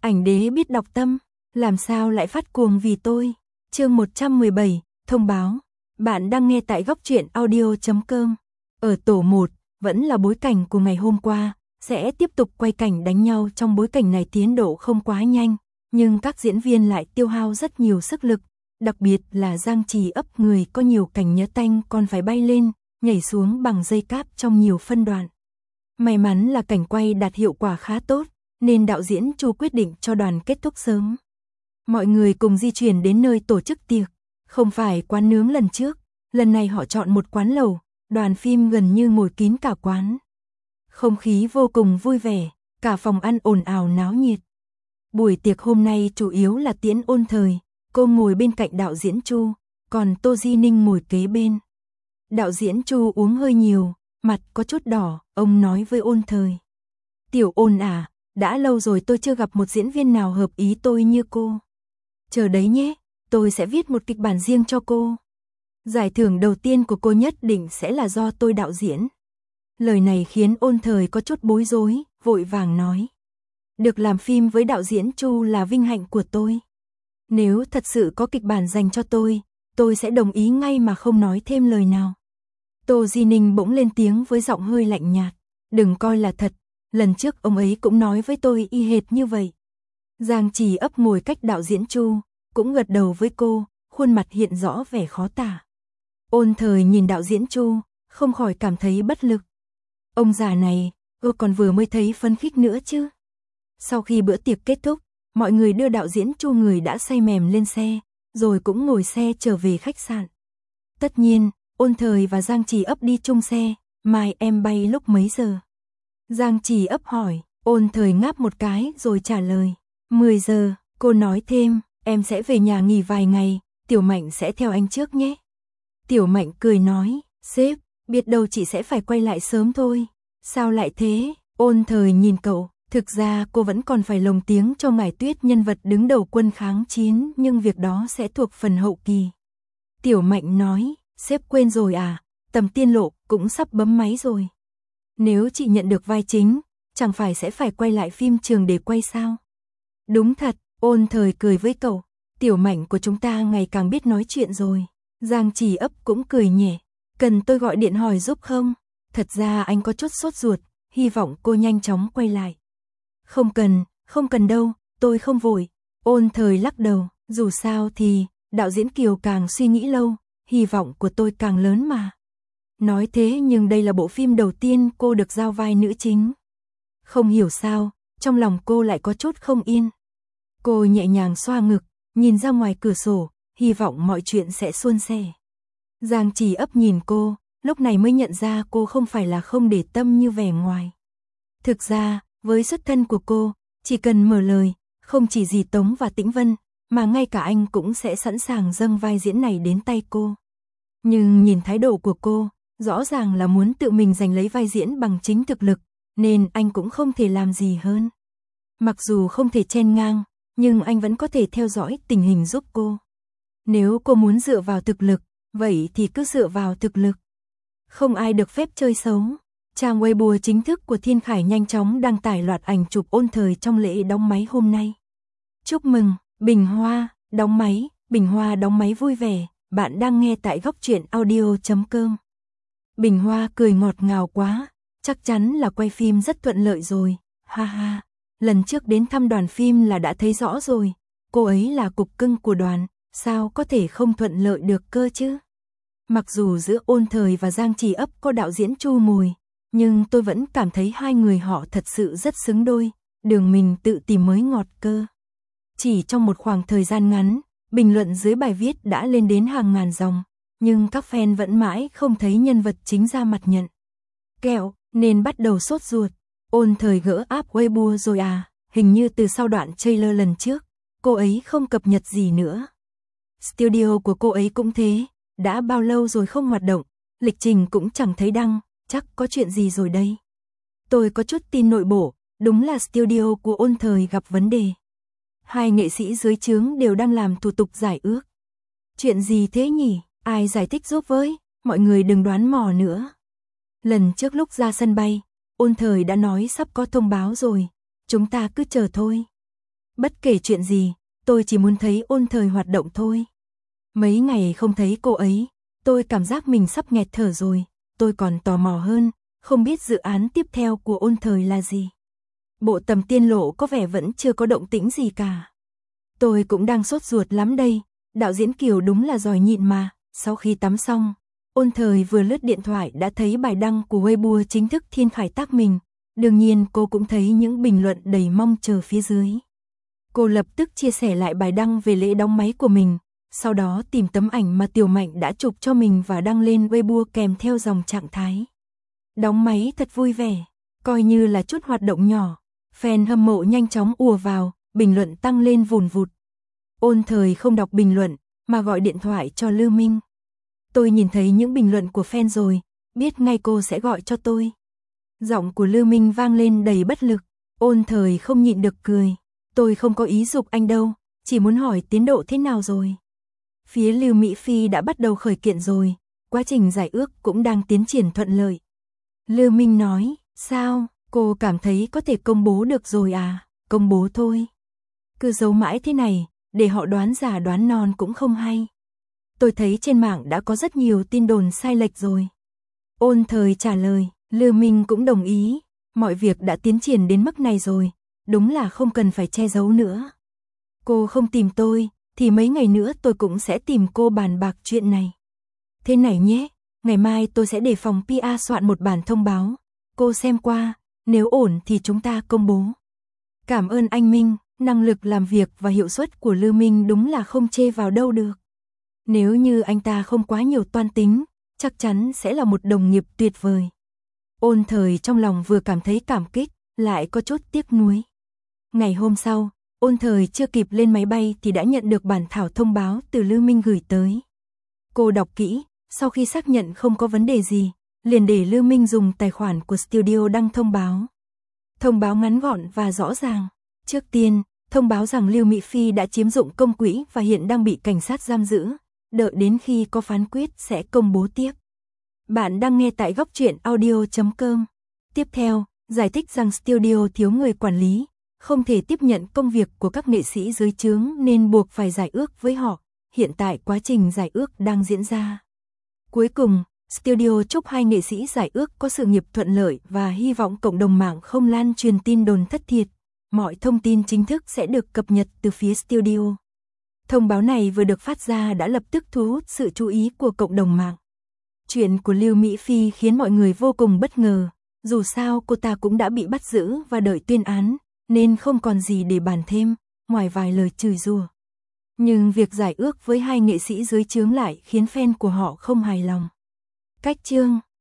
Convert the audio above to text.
Ảnh đế biết đọc tâm, làm sao lại phát cuồng vì tôi. Chương 117, thông báo. Bạn đang nghe tại góc truyện audio.com. Ở tổ 1, vẫn là bối cảnh của ngày hôm qua, sẽ tiếp tục quay cảnh đánh nhau. Trong bối cảnh này tiến độ không quá nhanh, nhưng các diễn viên lại tiêu hao rất nhiều sức lực, đặc biệt là Giang Trì ấp người có nhiều cảnh nhớ tanh còn phải bay lên, nhảy xuống bằng dây cáp trong nhiều phân đoạn. May mắn là cảnh quay đạt hiệu quả khá tốt, nên đạo diễn Chu quyết định cho đoàn kết thúc sớm. Mọi người cùng di chuyển đến nơi tổ chức tiệc, không phải quán nướng lần trước, lần này họ chọn một quán lẩu, đoàn phim gần như ngồi kín cả quán. Không khí vô cùng vui vẻ, cả phòng ăn ồn ào náo nhiệt. Buổi tiệc hôm nay chủ yếu là tiễn Ôn Thời, cô ngồi bên cạnh đạo diễn Chu, còn Tô Di Ninh ngồi kế bên. Đạo diễn Chu uống hơi nhiều, mặt có chút đỏ, ông nói với Ôn Thời. Tiểu Ôn à, đã lâu rồi tôi chưa gặp một diễn viên nào hợp ý tôi như cô. Chờ đấy nhé, tôi sẽ viết một kịch bản riêng cho cô. Giải thưởng đầu tiên của cô nhất định sẽ là do tôi đạo diễn. Lời này khiến Ôn Thời có chút bối rối, vội vàng nói. Được làm phim với đạo diễn Chu là vinh hạnh của tôi. Nếu thật sự có kịch bản dành cho tôi sẽ đồng ý ngay mà không nói thêm lời nào. Tô Di Ninh bỗng lên tiếng với giọng hơi lạnh nhạt. Đừng coi là thật, lần trước ông ấy cũng nói với tôi y hệt như vậy. Giang Trì ấp ngồi cách đạo diễn Chu, cũng gật đầu với cô, khuôn mặt hiện rõ vẻ khó tả. Ôn Thời nhìn đạo diễn Chu, không khỏi cảm thấy bất lực. Ông già này, còn vừa mới thấy phấn khích nữa chứ. Sau khi bữa tiệc kết thúc, mọi người đưa đạo diễn Chu người đã say mềm lên xe, rồi cũng ngồi xe trở về khách sạn. Tất nhiên, Ôn Thời và Giang Trì ấp đi chung xe, mai em bay lúc mấy giờ? Giang Trì ấp hỏi, Ôn Thời ngáp một cái rồi trả lời, 10 giờ, cô nói thêm, em sẽ về nhà nghỉ vài ngày, Tiểu Mạnh sẽ theo anh trước nhé. Tiểu Mạnh cười nói, sếp, biết đâu chị sẽ phải quay lại sớm thôi. Sao lại thế? Ôn Thời nhìn cậu, thực ra cô vẫn còn phải lồng tiếng cho Ngải Tuyết nhân vật đứng đầu quân kháng chiến, nhưng việc đó sẽ thuộc phần hậu kỳ. Tiểu Mạnh nói, sếp quên rồi à, Tầm Tiên Lộ cũng sắp bấm máy rồi. Nếu chị nhận được vai chính, chẳng phải sẽ phải quay lại phim trường để quay sao? Đúng thật, Ôn Thời cười với cậu, Tiểu Mạnh của chúng ta ngày càng biết nói chuyện rồi. Giang Trì ấp cũng cười nhẹ, cần tôi gọi điện hỏi giúp không? Thật ra anh có chút sốt ruột, hy vọng cô nhanh chóng quay lại. Không cần đâu, tôi không vội. Ôn Thời lắc đầu, dù sao thì, đạo diễn Kiều càng suy nghĩ lâu, hy vọng của tôi càng lớn mà. Nói thế nhưng đây là bộ phim đầu tiên cô được giao vai nữ chính. Không hiểu sao, trong lòng cô lại có chút không yên. Cô nhẹ nhàng xoa ngực, nhìn ra ngoài cửa sổ, hy vọng mọi chuyện sẽ suôn sẻ. Giang Trì ấp nhìn cô, lúc này mới nhận ra cô không phải là không để tâm như vẻ ngoài. Thực ra, với xuất thân của cô, chỉ cần mở lời, không chỉ Dì Tống và Tĩnh Vân, mà ngay cả anh cũng sẽ sẵn sàng dâng vai diễn này đến tay cô. Nhưng nhìn thái độ của cô, rõ ràng là muốn tự mình giành lấy vai diễn bằng chính thực lực, nên anh cũng không thể làm gì hơn. Mặc dù không thể chen ngang, nhưng anh vẫn có thể theo dõi tình hình giúp cô. Nếu cô muốn dựa vào thực lực, vậy thì cứ dựa vào thực lực. Không ai được phép chơi xấu. Trang Weibo chính thức của Thiên Khải nhanh chóng đăng tải loạt ảnh chụp Ôn Thời trong lễ đóng máy hôm nay. Chúc mừng, Bình Hoa, đóng máy vui vẻ, bạn đang nghe tại góc truyện audio.com. Bình Hoa cười ngọt ngào quá, chắc chắn là quay phim rất thuận lợi rồi, ha ha. Lần trước đến thăm đoàn phim là đã thấy rõ rồi, cô ấy là cục cưng của đoàn, sao có thể không thuận lợi được cơ chứ. Mặc dù giữa Ôn Thời và Giang Trì ấp có đạo diễn Chu mồi, nhưng tôi vẫn cảm thấy hai người họ thật sự rất xứng đôi, đường mình tự tìm mới ngọt cơ. Chỉ trong một khoảng thời gian ngắn, bình luận dưới bài viết đã lên đến hàng ngàn dòng, nhưng các fan vẫn mãi không thấy nhân vật chính ra mặt nhận. Kẹo, nên bắt đầu sốt ruột. Ôn Thời gỡ app Weibo rồi à, hình như từ sau đoạn trailer lần trước, cô ấy không cập nhật gì nữa. Studio của cô ấy cũng thế, đã bao lâu rồi không hoạt động, lịch trình cũng chẳng thấy đăng, chắc có chuyện gì rồi đây. Tôi có chút tin nội bộ, đúng là studio của Ôn Thời gặp vấn đề. Hai nghệ sĩ dưới trướng đều đang làm thủ tục giải ước. Chuyện gì thế nhỉ, ai giải thích giúp với, mọi người đừng đoán mò nữa. Lần trước lúc ra sân bay, Ôn Thời đã nói sắp có thông báo rồi, chúng ta cứ chờ thôi. Bất kể chuyện gì, tôi chỉ muốn thấy Ôn Thời hoạt động thôi. Mấy ngày không thấy cô ấy, tôi cảm giác mình sắp nghẹt thở rồi, tôi còn tò mò hơn, không biết dự án tiếp theo của Ôn Thời là gì. Bộ Tầm Tiên Lộ có vẻ vẫn chưa có động tĩnh gì cả. Tôi cũng đang sốt ruột lắm đây, đạo diễn Kiều đúng là giỏi nhịn mà. Sau khi tắm xong, Ôn Thời vừa lướt điện thoại đã thấy bài đăng của Weibo chính thức Thiên Khải tác mình. Đương nhiên cô cũng thấy những bình luận đầy mong chờ phía dưới. Cô lập tức chia sẻ lại bài đăng về lễ đóng máy của mình, sau đó tìm tấm ảnh mà Tiểu Mạnh đã chụp cho mình và đăng lên Weibo kèm theo dòng trạng thái. Đóng máy thật vui vẻ, coi như là chút hoạt động nhỏ. Fan hâm mộ nhanh chóng ùa vào, bình luận tăng lên vùn vụt. Ôn Thời không đọc bình luận, mà gọi điện thoại cho Lưu Minh. Tôi nhìn thấy những bình luận của fan rồi, biết ngay cô sẽ gọi cho tôi. Giọng của Lưu Minh vang lên đầy bất lực, Ôn Thời không nhịn được cười. Tôi không có ý giục anh đâu, chỉ muốn hỏi tiến độ thế nào rồi. Phía Lưu Mỹ Phi đã bắt đầu khởi kiện rồi, quá trình giải ước cũng đang tiến triển thuận lợi. Lưu Minh nói, sao, cô cảm thấy có thể công bố được rồi à, công bố thôi. Cứ giấu mãi thế này, để họ đoán giả đoán non cũng không hay. Tôi thấy trên mạng đã có rất nhiều tin đồn sai lệch rồi. Ôn Thời trả lời, Lưu Minh cũng đồng ý, mọi việc đã tiến triển đến mức này rồi, đúng là không cần phải che giấu nữa. Cô không tìm tôi, thì mấy ngày nữa tôi cũng sẽ tìm cô bàn bạc chuyện này. Thế này nhé, ngày mai tôi sẽ để phòng PR soạn một bản thông báo, cô xem qua, nếu ổn thì chúng ta công bố. Cảm ơn anh Minh, năng lực làm việc và hiệu suất của Lưu Minh đúng là không chê vào đâu được. Nếu như anh ta không quá nhiều toan tính, chắc chắn sẽ là một đồng nghiệp tuyệt vời. Ôn Thời trong lòng vừa cảm thấy cảm kích, lại có chút tiếc nuối. Ngày hôm sau, Ôn Thời chưa kịp lên máy bay thì đã nhận được bản thảo thông báo từ Lưu Minh gửi tới. Cô đọc kỹ, sau khi xác nhận không có vấn đề gì, liền để Lưu Minh dùng tài khoản của studio đăng thông báo. Thông báo ngắn gọn và rõ ràng. Trước tiên, thông báo rằng Lưu Mỹ Phi đã chiếm dụng công quỹ và hiện đang bị cảnh sát giam giữ, đợi đến khi có phán quyết sẽ công bố tiếp. Bạn đang nghe tại góc truyện audio.com. Tiếp theo, giải thích rằng studio thiếu người quản lý, không thể tiếp nhận công việc của các nghệ sĩ dưới trướng nên buộc phải giải ước với họ. Hiện tại quá trình giải ước đang diễn ra. Cuối cùng, studio chúc hai nghệ sĩ giải ước có sự nghiệp thuận lợi và hy vọng cộng đồng mạng không lan truyền tin đồn thất thiệt. Mọi thông tin chính thức sẽ được cập nhật từ phía studio. Thông báo này vừa được phát ra đã lập tức thu hút sự chú ý của cộng đồng mạng. Chuyện của Lưu Mỹ Phi khiến mọi người vô cùng bất ngờ, dù sao cô ta cũng đã bị bắt giữ và đợi tuyên án, nên không còn gì để bàn thêm, ngoài vài lời chửi rủa. Nhưng việc giải ước với hai nghệ sĩ dưới trướng lại khiến fan của họ không hài lòng. Cách chương